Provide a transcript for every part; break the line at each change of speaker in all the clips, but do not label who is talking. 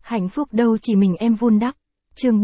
Hạnh phúc đâu chỉ mình em vun đắp. Chương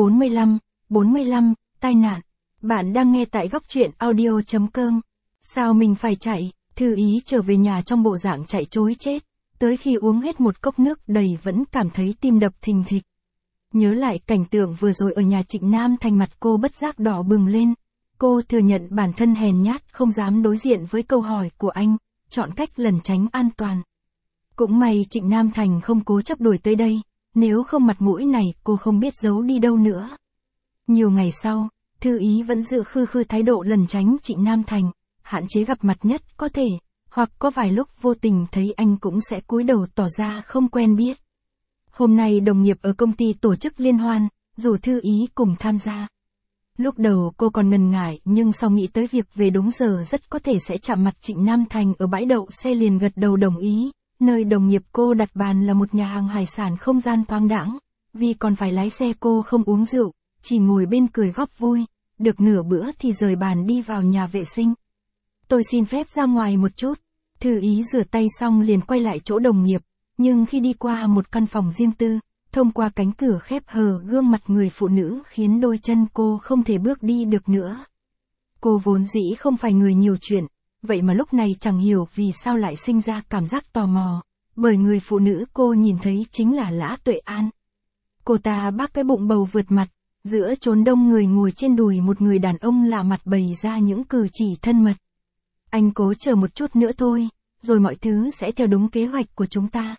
45, tai nạn. Bạn đang nghe tại góc truyện audio.com. Sao mình phải chạy? Thư Ý trở về nhà trong bộ dạng chạy trối chết. Tới khi uống hết một cốc nước đầy vẫn cảm thấy tim đập thình thịch. Nhớ lại cảnh tượng vừa rồi ở nhà Trịnh Nam Thành, mặt cô bất giác đỏ bừng lên. Cô thừa nhận bản thân hèn nhát, không dám đối diện với câu hỏi của anh, chọn cách lẩn tránh an toàn. Cũng may Trịnh Nam Thành không cố chấp đuổi tới đây, nếu không mặt mũi này cô không biết giấu đi đâu nữa. Nhiều ngày sau, Thư Ý vẫn giữ khư khư thái độ lẩn tránh Trịnh Nam Thành, hạn chế gặp mặt nhất có thể, hoặc có vài lúc vô tình thấy anh cũng sẽ cúi đầu tỏ ra không quen biết. Hôm nay đồng nghiệp ở công ty tổ chức liên hoan, rủ Thư Ý cùng tham gia. Lúc đầu cô còn ngần ngại, nhưng sau nghĩ tới việc về đúng giờ rất có thể sẽ chạm mặt Trịnh Nam Thành ở bãi đậu xe liền gật đầu đồng ý. Nơi đồng nghiệp cô đặt bàn là một nhà hàng hải sản không gian thoáng đãng, vì còn phải lái xe cô không uống rượu, chỉ ngồi bên cười góp vui, được nửa bữa thì rời bàn đi vào nhà vệ sinh. Tôi xin phép ra ngoài một chút. Thư Ý rửa tay xong liền quay lại chỗ đồng nghiệp, nhưng khi đi qua một căn phòng riêng tư, thông qua cánh cửa khép hờ gương mặt người phụ nữ khiến đôi chân cô không thể bước đi được nữa. Cô vốn dĩ không phải người nhiều chuyện, vậy mà lúc này chẳng hiểu vì sao lại sinh ra cảm giác tò mò, bởi người phụ nữ cô nhìn thấy chính là Lã Tuệ An. Cô ta bác cái bụng bầu vượt mặt, giữa chốn đông người ngồi trên đùi một người đàn ông lạ mặt bày ra những cử chỉ thân mật. Anh cố chờ một chút nữa thôi, rồi mọi thứ sẽ theo đúng kế hoạch của chúng ta.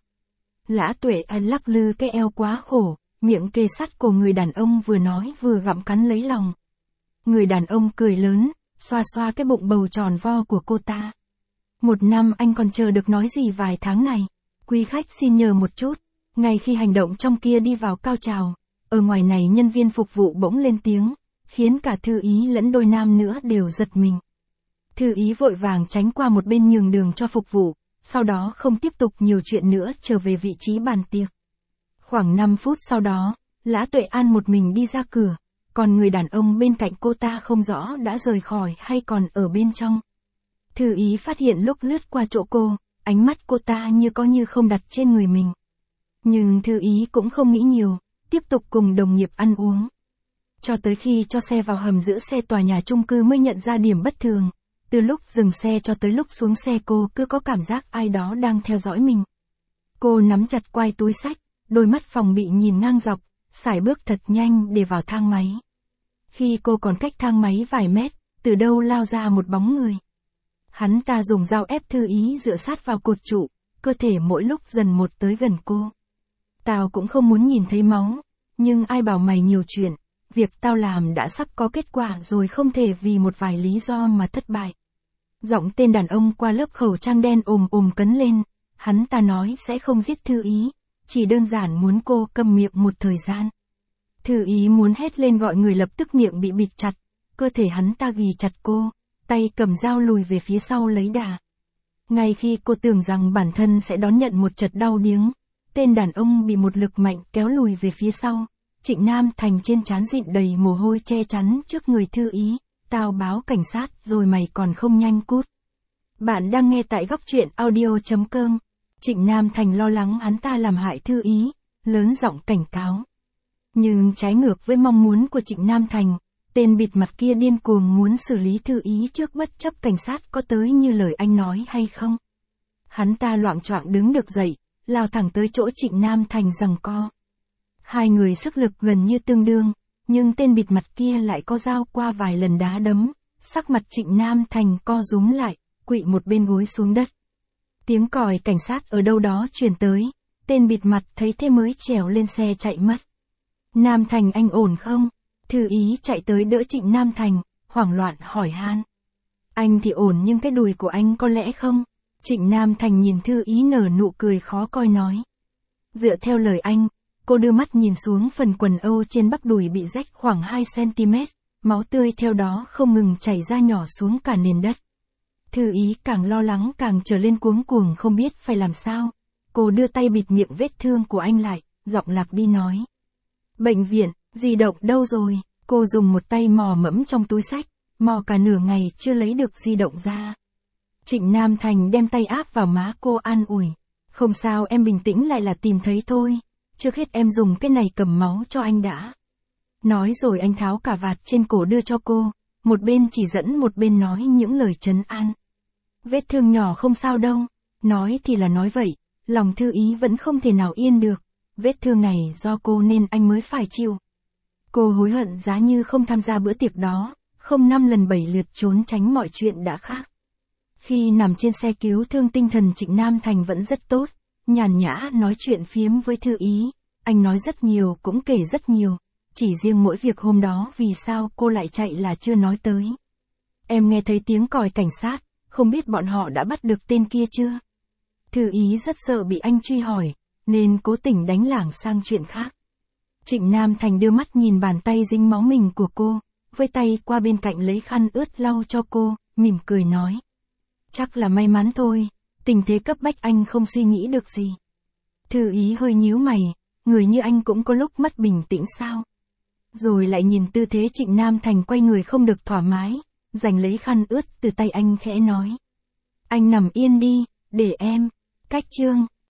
Lã Tuệ An lắc lư cái eo quá khổ, miệng kề sát cổ người đàn ông vừa nói vừa gặm cắn lấy lòng. Người đàn ông cười lớn, xoa xoa cái bụng bầu tròn vo của cô ta. Một năm anh còn chờ được nói gì vài tháng này. Quý khách xin nhờ một chút. Ngay khi hành động trong kia đi vào cao trào, ở ngoài này nhân viên phục vụ bỗng lên tiếng, khiến cả Thư Ý lẫn đôi nam nữa đều giật mình. Thư Ý vội vàng tránh qua một bên nhường đường cho phục vụ, sau đó không tiếp tục nhiều chuyện nữa trở về vị trí bàn tiệc. Khoảng 5 phút sau đó, Lã Tuệ An một mình đi ra cửa, còn người đàn ông bên cạnh cô ta không rõ đã rời khỏi hay còn ở bên trong. Thư Ý phát hiện lúc lướt qua chỗ cô, ánh mắt cô ta như có như không đặt trên người mình. Nhưng Thư Ý cũng không nghĩ nhiều, tiếp tục cùng đồng nghiệp ăn uống. Cho tới khi cho xe vào hầm giữ xe tòa nhà chung cư mới nhận ra điểm bất thường. Từ lúc dừng xe cho tới lúc xuống xe cô cứ có cảm giác ai đó đang theo dõi mình. Cô nắm chặt quai túi xách, đôi mắt phòng bị nhìn ngang dọc, sải bước thật nhanh để vào thang máy. Khi cô còn cách thang máy vài mét, từ đâu lao ra một bóng người. Hắn ta dùng dao ép Thư Ý dựa sát vào cột trụ, cơ thể mỗi lúc dần một tới gần cô. Tao cũng không muốn nhìn thấy máu, nhưng ai bảo mày nhiều chuyện, việc tao làm đã sắp có kết quả rồi, không thể vì một vài lý do mà thất bại. Giọng tên đàn ông qua lớp khẩu trang đen ồm cấn lên, hắn ta nói sẽ không giết Thư Ý, chỉ đơn giản muốn cô câm miệng một thời gian. Thư Ý muốn hét lên gọi người, lập tức miệng bị bịt chặt, cơ thể hắn ta ghì chặt cô, tay cầm dao lùi về phía sau lấy đà. Ngay khi cô tưởng rằng bản thân sẽ đón nhận một trận đau điếng, tên đàn ông bị một lực mạnh kéo lùi về phía sau. Trịnh Nam Thành trên trán dịn đầy mồ hôi che chắn trước người Thư Ý. Tao báo cảnh sát rồi mày còn không nhanh cút. Bạn đang nghe tại góc truyện audio.com. Trịnh Nam Thành lo lắng hắn ta làm hại Thư Ý, lớn giọng cảnh cáo. Nhưng trái ngược với mong muốn của Trịnh Nam Thành, tên bịt mặt kia điên cuồng muốn xử lý Thư Ý trước, bất chấp cảnh sát có tới như lời anh nói hay không. Hắn ta loạng choạng đứng được dậy, lao thẳng tới chỗ Trịnh Nam Thành giằng co. Hai người sức lực gần như tương đương, nhưng tên bịt mặt kia lại có dao qua vài lần đá đấm, sắc mặt Trịnh Nam Thành co rúm lại, quỵ một bên gối xuống đất. Tiếng còi cảnh sát ở đâu đó truyền tới, tên bịt mặt thấy thế mới trèo lên xe chạy mất. Nam Thành anh ổn không? Thư Ý chạy tới đỡ Trịnh Nam Thành, hoảng loạn hỏi han. Anh thì ổn nhưng cái đùi của anh có lẽ không? Trịnh Nam Thành nhìn Thư Ý nở nụ cười khó coi nói. Dựa theo lời anh. Cô đưa mắt nhìn xuống phần quần âu trên bắp đùi bị rách khoảng 2 cm, máu tươi theo đó không ngừng chảy ra nhỏ xuống cả nền đất. Thư Ý càng lo lắng càng trở lên cuống cuồng không biết phải làm sao. Cô đưa tay bịt miệng vết thương của anh lại, giọng lạc đi nói. Bệnh viện, di động đâu rồi? Cô dùng một tay mò mẫm trong túi xách, mò cả nửa ngày chưa lấy được di động ra. Trịnh Nam Thành đem tay áp vào má cô an ủi. Không sao em bình tĩnh lại là tìm thấy thôi. trước hết em dùng cái này cầm máu cho anh đã. Nói rồi anh tháo cà vạt trên cổ đưa cho cô, một bên chỉ dẫn một bên nói những lời trấn an. Vết thương nhỏ không sao đâu, nói thì là nói vậy, lòng Thư Ý vẫn không thể nào yên được, vết thương này do cô nên anh mới phải chịu. Cô hối hận giá như không tham gia bữa tiệc đó, không 5 lần 7 lượt trốn tránh mọi chuyện đã khác. Khi nằm trên xe cứu thương tinh thần Trịnh Nam Thành vẫn rất tốt, nhàn nhã nói chuyện phiếm với Thư Ý, anh nói rất nhiều cũng kể rất nhiều, chỉ riêng mỗi việc hôm đó vì sao cô lại chạy là chưa nói tới. Em nghe thấy tiếng còi cảnh sát, không biết bọn họ đã bắt được tên kia chưa? Thư Ý rất sợ bị anh truy hỏi, nên cố tình đánh lảng sang chuyện khác. Trịnh Nam Thành đưa mắt nhìn bàn tay dính máu mình của cô, với tay qua bên cạnh lấy khăn ướt lau cho cô, mỉm cười nói. Chắc là may mắn thôi, tình thế cấp bách anh không suy nghĩ được gì. Thư Ý hơi nhíu mày, người như anh cũng có lúc mất bình tĩnh sao? Rồi lại nhìn tư thế Trịnh Nam Thành quay người không được thoải mái, giành lấy khăn ướt từ tay anh khẽ nói. Anh nằm yên đi, để em. Cách chương